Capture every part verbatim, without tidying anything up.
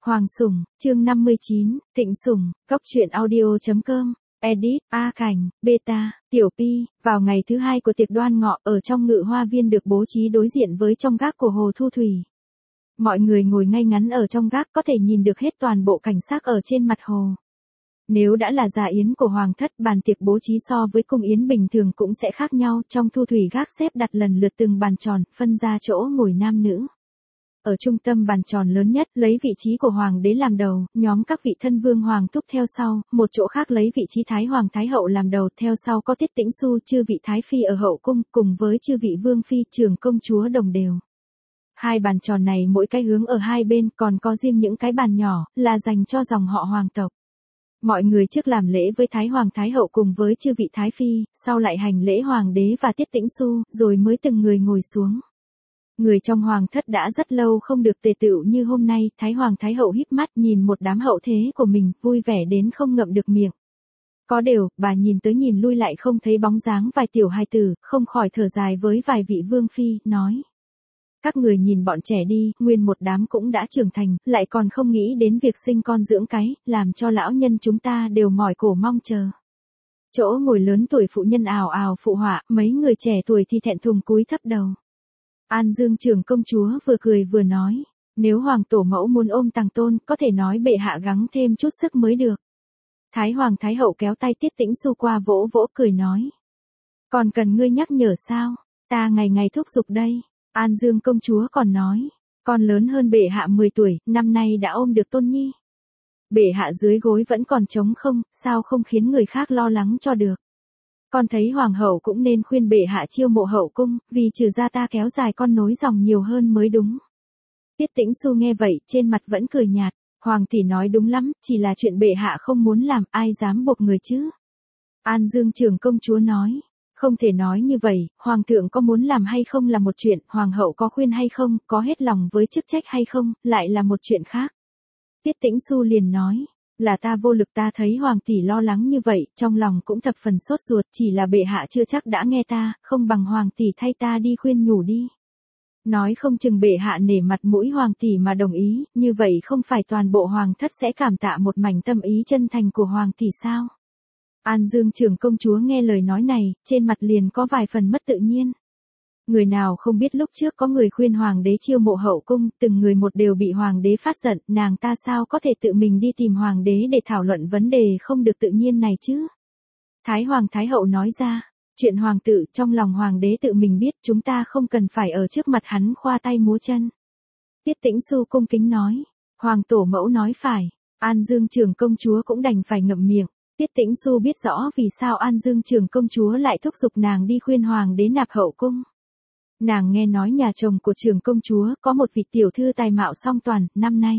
Hoàng Sủng, chương năm mươi chín, Thịnh Sủng, Cốc truyện audio.com, edit, A Cảnh, Beta, Tiểu Pi, vào ngày thứ hai của tiệc đoan ngọ ở trong ngự hoa viên được bố trí đối diện với trong gác của Hồ Thu Thủy. Mọi người ngồi ngay ngắn ở trong gác có thể nhìn được hết toàn bộ cảnh sắc ở trên mặt hồ. Nếu đã là dạ yến của Hoàng thất, bàn tiệc bố trí so với cung yến bình thường cũng sẽ khác nhau, trong Thu Thủy gác xếp đặt lần lượt từng bàn tròn, phân ra chỗ ngồi nam nữ. Ở trung tâm bàn tròn lớn nhất, lấy vị trí của Hoàng đế làm đầu, nhóm các vị thân vương hoàng thúc theo sau, một chỗ khác lấy vị trí Thái Hoàng Thái Hậu làm đầu, theo sau có Tiết Tĩnh Xu, chư vị Thái Phi ở hậu cung, cùng với chư vị Vương Phi, trưởng công chúa đồng đều. Hai bàn tròn này mỗi cái hướng ở hai bên, còn có riêng những cái bàn nhỏ, là dành cho dòng họ hoàng tộc. Mọi người trước làm lễ với Thái Hoàng Thái Hậu cùng với chư vị Thái Phi, sau lại hành lễ Hoàng đế và Tiết Tĩnh Xu, rồi mới từng người ngồi xuống. Người trong hoàng thất đã rất lâu không được tề tựu như hôm nay, Thái Hoàng Thái Hậu híp mắt nhìn một đám hậu thế của mình, vui vẻ đến không ngậm được miệng. Có điều, bà nhìn tới nhìn lui lại không thấy bóng dáng vài tiểu hài tử, không khỏi thở dài với vài vị vương phi, nói. Các người nhìn bọn trẻ đi, nguyên một đám cũng đã trưởng thành, lại còn không nghĩ đến việc sinh con dưỡng cái, làm cho lão nhân chúng ta đều mỏi cổ mong chờ. Chỗ ngồi lớn tuổi phụ nhân ào ào phụ họa, mấy người trẻ tuổi thì thẹn thùng cúi thấp đầu. An Dương trưởng công chúa vừa cười vừa nói, nếu hoàng tổ mẫu muốn ôm tàng tôn, có thể nói bệ hạ gắng thêm chút sức mới được. Thái Hoàng Thái Hậu kéo tay Tiết Tĩnh Xu qua vỗ vỗ cười nói. Còn cần ngươi nhắc nhở sao, ta ngày ngày thúc giục đây. An Dương công chúa còn nói, con lớn hơn bệ hạ mười tuổi, năm nay đã ôm được tôn nhi. Bệ hạ dưới gối vẫn còn trống không, sao không khiến người khác lo lắng cho được. Con thấy hoàng hậu cũng nên khuyên bệ hạ chiêu mộ hậu cung, vì trừ ra ta kéo dài con nối dòng nhiều hơn mới đúng. Tiết Tĩnh Xu nghe vậy, trên mặt vẫn cười nhạt, hoàng tỷ nói đúng lắm, chỉ là chuyện bệ hạ không muốn làm, ai dám buộc người chứ. An Dương trưởng công chúa nói. Không thể nói như vậy, hoàng thượng có muốn làm hay không là một chuyện, hoàng hậu có khuyên hay không, có hết lòng với chức trách hay không, lại là một chuyện khác. Tiết Tĩnh Xu liền nói, là ta vô lực, ta thấy hoàng tỷ lo lắng như vậy, trong lòng cũng thập phần sốt ruột, chỉ là bệ hạ chưa chắc đã nghe ta, không bằng hoàng tỷ thay ta đi khuyên nhủ đi. Nói không chừng bệ hạ nể mặt mũi hoàng tỷ mà đồng ý, như vậy không phải toàn bộ hoàng thất sẽ cảm tạ một mảnh tâm ý chân thành của hoàng tỷ sao? An Dương trưởng công chúa nghe lời nói này, trên mặt liền có vài phần mất tự nhiên. Người nào không biết lúc trước có người khuyên hoàng đế chiêu mộ hậu cung, từng người một đều bị hoàng đế phát giận, nàng ta sao có thể tự mình đi tìm hoàng đế để thảo luận vấn đề không được tự nhiên này chứ? Thái Hoàng Thái Hậu nói ra, chuyện hoàng tử trong lòng hoàng đế tự mình biết, chúng ta không cần phải ở trước mặt hắn khoa tay múa chân. Tiết Tĩnh Xu cung kính nói, hoàng tổ mẫu nói phải, An Dương trưởng công chúa cũng đành phải ngậm miệng. Tiết Tĩnh Xu biết rõ vì sao An Dương trưởng công chúa lại thúc giục nàng đi khuyên hoàng đế nạp hậu cung. Nàng nghe nói nhà chồng của trưởng công chúa có một vị tiểu thư tài mạo song toàn, năm nay.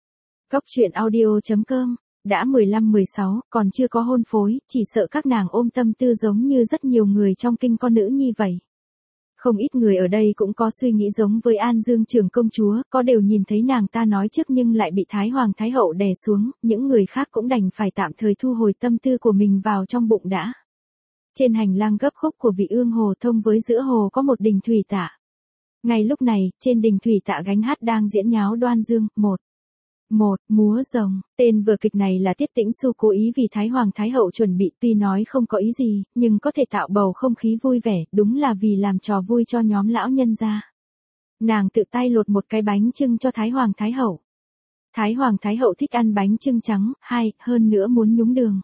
Cốc truyện audio.com, đã mười lăm mười sáu, còn chưa có hôn phối, chỉ sợ các nàng ôm tâm tư giống như rất nhiều người trong kinh con nữ như vậy. Không ít người ở đây cũng có suy nghĩ giống với An Dương trưởng công chúa, có đều nhìn thấy nàng ta nói trước nhưng lại bị Thái Hoàng Thái Hậu đè xuống, những người khác cũng đành phải tạm thời thu hồi tâm tư của mình vào trong bụng đã. Trên hành lang gấp khúc của vị ương hồ thông với giữa hồ có một đình thủy tạ. Ngay lúc này, trên đình thủy tạ gánh hát đang diễn nháo đoan dương, một. Một, múa rồng, tên vở kịch này là Tiết Tĩnh Xu cố ý vì Thái Hoàng Thái Hậu chuẩn bị, tuy nói không có ý gì, nhưng có thể tạo bầu không khí vui vẻ, đúng là vì làm trò vui cho nhóm lão nhân gia. Nàng tự tay lột một cái bánh chưng cho Thái Hoàng Thái Hậu. Thái Hoàng Thái Hậu thích ăn bánh chưng trắng, hai, hơn nữa muốn nhúng đường.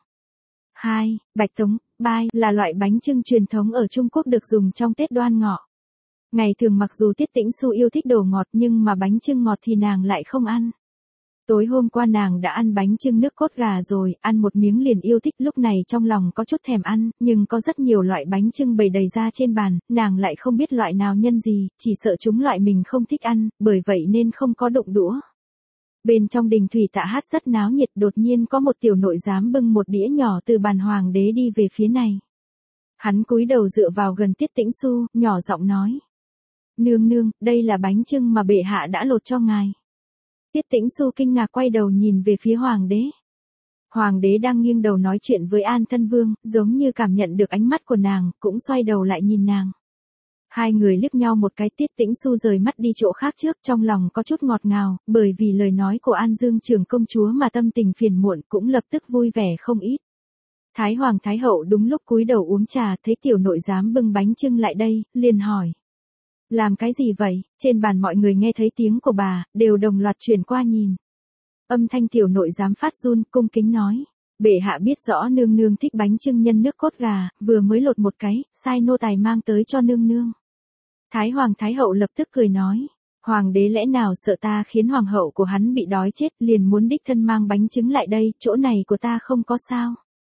Hai, bạch tống, bai, là loại bánh chưng truyền thống ở Trung Quốc được dùng trong Tết Đoan Ngọ. Ngày thường mặc dù Tiết Tĩnh Xu yêu thích đồ ngọt nhưng mà bánh chưng ngọt thì nàng lại không ăn. Tối hôm qua nàng đã ăn bánh chưng nước cốt gà rồi, ăn một miếng liền yêu thích, lúc này trong lòng có chút thèm ăn, nhưng có rất nhiều loại bánh chưng bày đầy ra trên bàn, nàng lại không biết loại nào nhân gì, chỉ sợ chúng loại mình không thích ăn, bởi vậy nên không có đụng đũa. Bên trong đình thủy tạ hát rất náo nhiệt, đột nhiên có một tiểu nội giám bưng một đĩa nhỏ từ bàn hoàng đế đi về phía này. Hắn cúi đầu dựa vào gần Tiết Tĩnh Xu, nhỏ giọng nói. Nương nương, đây là bánh chưng mà bệ hạ đã lột cho ngài. Tiết Tĩnh Xu kinh ngạc quay đầu nhìn về phía hoàng đế. Hoàng đế đang nghiêng đầu nói chuyện với An Thân Vương, giống như cảm nhận được ánh mắt của nàng, cũng xoay đầu lại nhìn nàng. Hai người liếc nhau một cái, Tiết Tĩnh Xu rời mắt đi chỗ khác trước, trong lòng có chút ngọt ngào, bởi vì lời nói của An Dương trưởng công chúa mà tâm tình phiền muộn cũng lập tức vui vẻ không ít. Thái Hoàng Thái Hậu đúng lúc cúi đầu uống trà, thấy tiểu nội giám bưng bánh chưng lại đây, liền hỏi. Làm cái gì vậy? Trên bàn mọi người nghe thấy tiếng của bà, đều đồng loạt chuyển qua nhìn. Âm thanh tiểu nội giám phát run, cung kính nói. Bệ hạ biết rõ nương nương thích bánh chưng nhân nước cốt gà, vừa mới lột một cái, sai nô tài mang tới cho nương nương. Thái Hoàng Thái Hậu lập tức cười nói. Hoàng đế lẽ nào sợ ta khiến hoàng hậu của hắn bị đói chết, liền muốn đích thân mang bánh trứng lại đây, chỗ này của ta không có sao.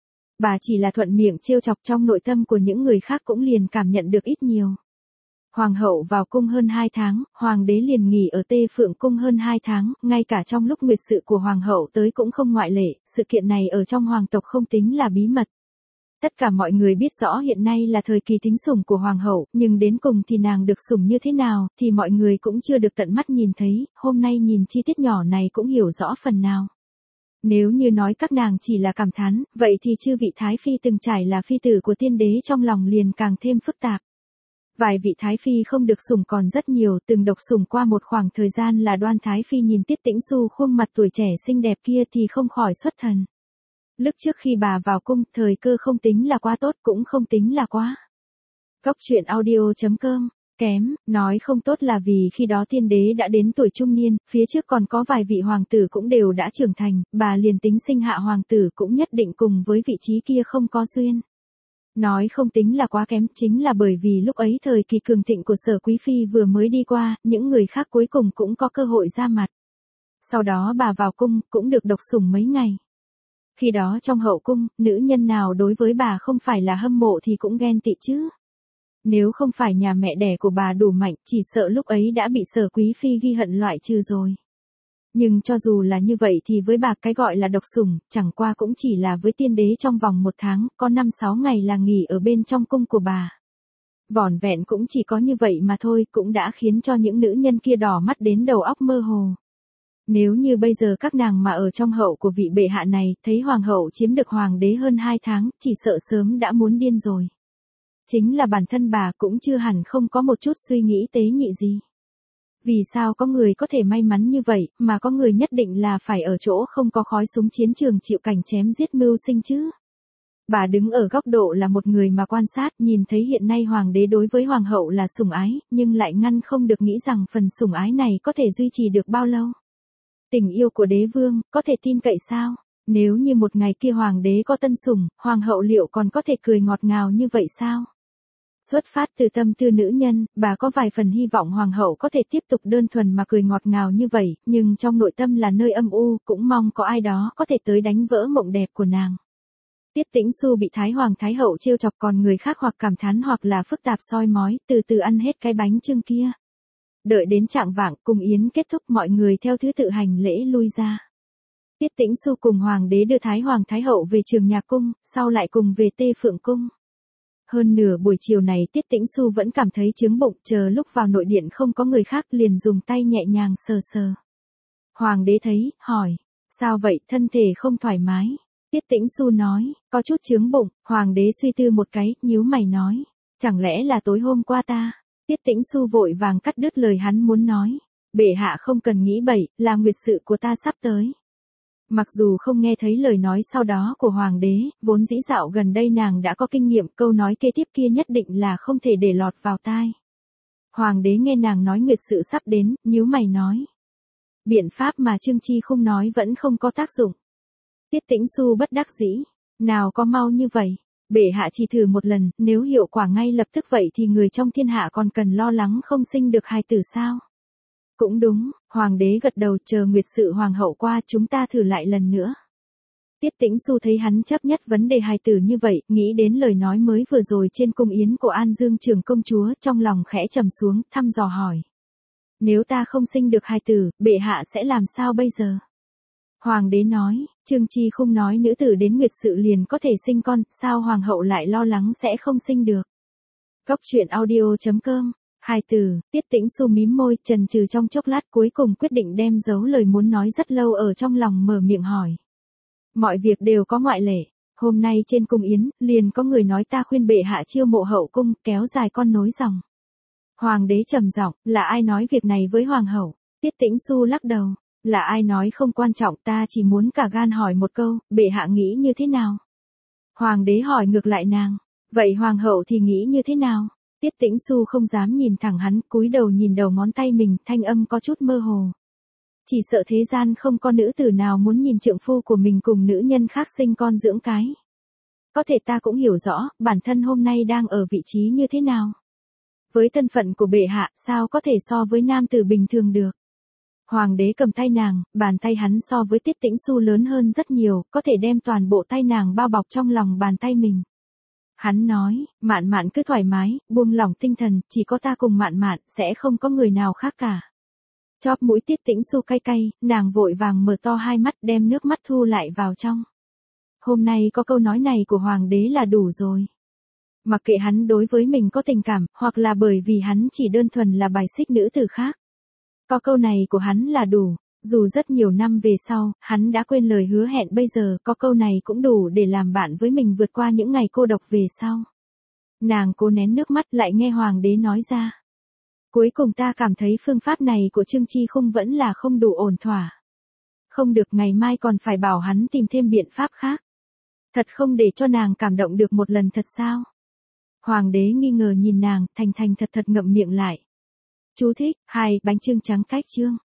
Bà chỉ là thuận miệng trêu chọc, trong nội tâm của những người khác cũng liền cảm nhận được ít nhiều. Hoàng hậu vào cung hơn hai tháng, hoàng đế liền nghỉ ở Tê Phượng cung hơn hai tháng, ngay cả trong lúc nguyệt sự của hoàng hậu tới cũng không ngoại lệ, sự kiện này ở trong hoàng tộc không tính là bí mật. Tất cả mọi người biết rõ hiện nay là thời kỳ tính sủng của hoàng hậu, nhưng đến cùng thì nàng được sủng như thế nào, thì mọi người cũng chưa được tận mắt nhìn thấy, hôm nay nhìn chi tiết nhỏ này cũng hiểu rõ phần nào. Nếu như nói các nàng chỉ là cảm thán, vậy thì chư vị Thái Phi từng trải là phi tử của tiên đế trong lòng liền càng thêm phức tạp. Vài vị Thái Phi không được sủng còn rất nhiều, từng độc sủng qua một khoảng thời gian là Đoan Thái Phi nhìn Tiết Tĩnh Xu khuôn mặt tuổi trẻ xinh đẹp kia thì không khỏi xuất thần. Lúc trước khi bà vào cung, thời cơ không tính là quá tốt cũng không tính là quá. Góc truyện audio chấm com, kém, nói không tốt là vì khi đó tiên đế đã đến tuổi trung niên, phía trước còn có vài vị hoàng tử cũng đều đã trưởng thành, bà liền tính sinh hạ hoàng tử cũng nhất định cùng với vị trí kia không có duyên. Nói không tính là quá kém, chính là bởi vì lúc ấy thời kỳ cường thịnh của Sở Quý Phi vừa mới đi qua, những người khác cuối cùng cũng có cơ hội ra mặt. Sau đó bà vào cung, cũng được độc sủng mấy ngày. Khi đó trong hậu cung, nữ nhân nào đối với bà không phải là hâm mộ thì cũng ghen tị chứ. Nếu không phải nhà mẹ đẻ của bà đủ mạnh, chỉ sợ lúc ấy đã bị Sở Quý Phi ghi hận loại trừ rồi. Nhưng cho dù là như vậy thì với bà cái gọi là độc sủng, chẳng qua cũng chỉ là với tiên đế trong vòng một tháng, có năm sáu ngày là nghỉ ở bên trong cung của bà. Vỏn vẹn cũng chỉ có như vậy mà thôi, cũng đã khiến cho những nữ nhân kia đỏ mắt đến đầu óc mơ hồ. Nếu như bây giờ các nàng mà ở trong hậu của vị bệ hạ này, thấy hoàng hậu chiếm được hoàng đế hơn hai tháng, chỉ sợ sớm đã muốn điên rồi. Chính là bản thân bà cũng chưa hẳn không có một chút suy nghĩ tế nhị gì. Vì sao có người có thể may mắn như vậy, mà có người nhất định là phải ở chỗ không có khói súng chiến trường chịu cảnh chém giết mưu sinh chứ? Bà đứng ở góc độ là một người mà quan sát, nhìn thấy hiện nay hoàng đế đối với hoàng hậu là sủng ái, nhưng lại ngăn không được nghĩ rằng phần sủng ái này có thể duy trì được bao lâu. Tình yêu của đế vương, có thể tin cậy sao? Nếu như một ngày kia hoàng đế có tân sủng, hoàng hậu liệu còn có thể cười ngọt ngào như vậy sao? Xuất phát từ tâm tư nữ nhân, bà có vài phần hy vọng hoàng hậu có thể tiếp tục đơn thuần mà cười ngọt ngào như vậy, nhưng trong nội tâm là nơi âm u, cũng mong có ai đó có thể tới đánh vỡ mộng đẹp của nàng. Tiết Tĩnh Xu bị Thái Hoàng Thái Hậu trêu chọc, còn người khác hoặc cảm thán hoặc là phức tạp soi mói, từ từ ăn hết cái bánh chưng kia. Đợi đến trạng vạng, cung yến kết thúc, mọi người theo thứ tự hành lễ lui ra. Tiết Tĩnh Xu cùng hoàng đế đưa Thái Hoàng Thái Hậu về trường nhà cung, sau lại cùng về Tê Phượng cung. Hơn nửa buổi chiều này Tiết Tĩnh Xu vẫn cảm thấy chướng bụng, chờ lúc vào nội điện không có người khác liền dùng tay nhẹ nhàng sờ sờ. Hoàng đế thấy, hỏi, sao vậy, thân thể không thoải mái? Tiết Tĩnh Xu nói, có chút chướng bụng. Hoàng đế suy tư một cái, nhíu mày nói, chẳng lẽ là tối hôm qua ta? Tiết Tĩnh Xu vội vàng cắt đứt lời hắn muốn nói. Bệ hạ không cần nghĩ bậy, là nguyệt sự của ta sắp tới. Mặc dù không nghe thấy lời nói sau đó của hoàng đế, vốn dĩ dạo gần đây nàng đã có kinh nghiệm, câu nói kế tiếp kia nhất định là không thể để lọt vào tai. Hoàng đế nghe nàng nói nguyệt sự sắp đến, nhíu mày nói. Biện pháp mà Trương Chi không nói vẫn không có tác dụng. Tiết Tĩnh Xu bất đắc dĩ, nào có mau như vậy. Bệ hạ chỉ thử một lần, nếu hiệu quả ngay lập tức vậy thì người trong thiên hạ còn cần lo lắng không sinh được hài tử sao? Cũng đúng, hoàng đế gật đầu, chờ nguyệt sự hoàng hậu qua chúng ta thử lại lần nữa. Tiết Tĩnh Xu thấy hắn chấp nhất vấn đề hài tử như vậy, nghĩ đến lời nói mới vừa rồi trên cung yến của An Dương trưởng công chúa, trong lòng khẽ trầm xuống, thăm dò hỏi. Nếu ta không sinh được hài tử, bệ hạ sẽ làm sao bây giờ? Hoàng đế nói, Trương Chi không nói nữ tử đến nguyệt sự liền có thể sinh con, sao hoàng hậu lại lo lắng sẽ không sinh được? Góc truyện audio chấm com, hài tử. Tiết Tĩnh Xu mím môi, chần chừ trong chốc lát cuối cùng quyết định đem giấu lời muốn nói rất lâu ở trong lòng mở miệng hỏi. Mọi việc đều có ngoại lệ, hôm nay trên cung yến, liền có người nói ta khuyên bệ hạ chiêu mộ hậu cung, kéo dài con nối dòng. Hoàng đế trầm giọng, là ai nói việc này với hoàng hậu? Tiết Tĩnh Xu lắc đầu, là ai nói không quan trọng, ta chỉ muốn cả gan hỏi một câu, bệ hạ nghĩ như thế nào? Hoàng đế hỏi ngược lại nàng, vậy hoàng hậu thì nghĩ như thế nào? Tiết Tĩnh Xu không dám nhìn thẳng hắn, cúi đầu nhìn đầu ngón tay mình, thanh âm có chút mơ hồ. Chỉ sợ thế gian không có nữ tử nào muốn nhìn trượng phu của mình cùng nữ nhân khác sinh con dưỡng cái. Có thể ta cũng hiểu rõ, bản thân hôm nay đang ở vị trí như thế nào. Với thân phận của bệ hạ, sao có thể so với nam tử bình thường được. Hoàng đế cầm tay nàng, bàn tay hắn so với Tiết Tĩnh Xu lớn hơn rất nhiều, có thể đem toàn bộ tay nàng bao bọc trong lòng bàn tay mình. Hắn nói, Mạn Mạn cứ thoải mái, buông lỏng tinh thần, chỉ có ta cùng Mạn Mạn, sẽ không có người nào khác cả. Chóp mũi Tiết Tĩnh Xu cay cay, nàng vội vàng mở to hai mắt đem nước mắt thu lại vào trong. Hôm nay có câu nói này của hoàng đế là đủ rồi. Mặc kệ hắn đối với mình có tình cảm, hoặc là bởi vì hắn chỉ đơn thuần là bài xích nữ tử khác. Có câu này của hắn là đủ, dù rất nhiều năm về sau, hắn đã quên lời hứa hẹn bây giờ, có câu này cũng đủ để làm bạn với mình vượt qua những ngày cô độc về sau. Nàng cố nén nước mắt lại nghe hoàng đế nói ra. Cuối cùng ta cảm thấy phương pháp này của Trương Chi Khung vẫn là không đủ ổn thỏa. Không được, ngày mai còn phải bảo hắn tìm thêm biện pháp khác. Thật không để cho nàng cảm động được một lần thật sao? Hoàng đế nghi ngờ nhìn nàng, thành thành thật thật ngậm miệng lại. Chú thích, hai, bánh chưng trắng cách chương.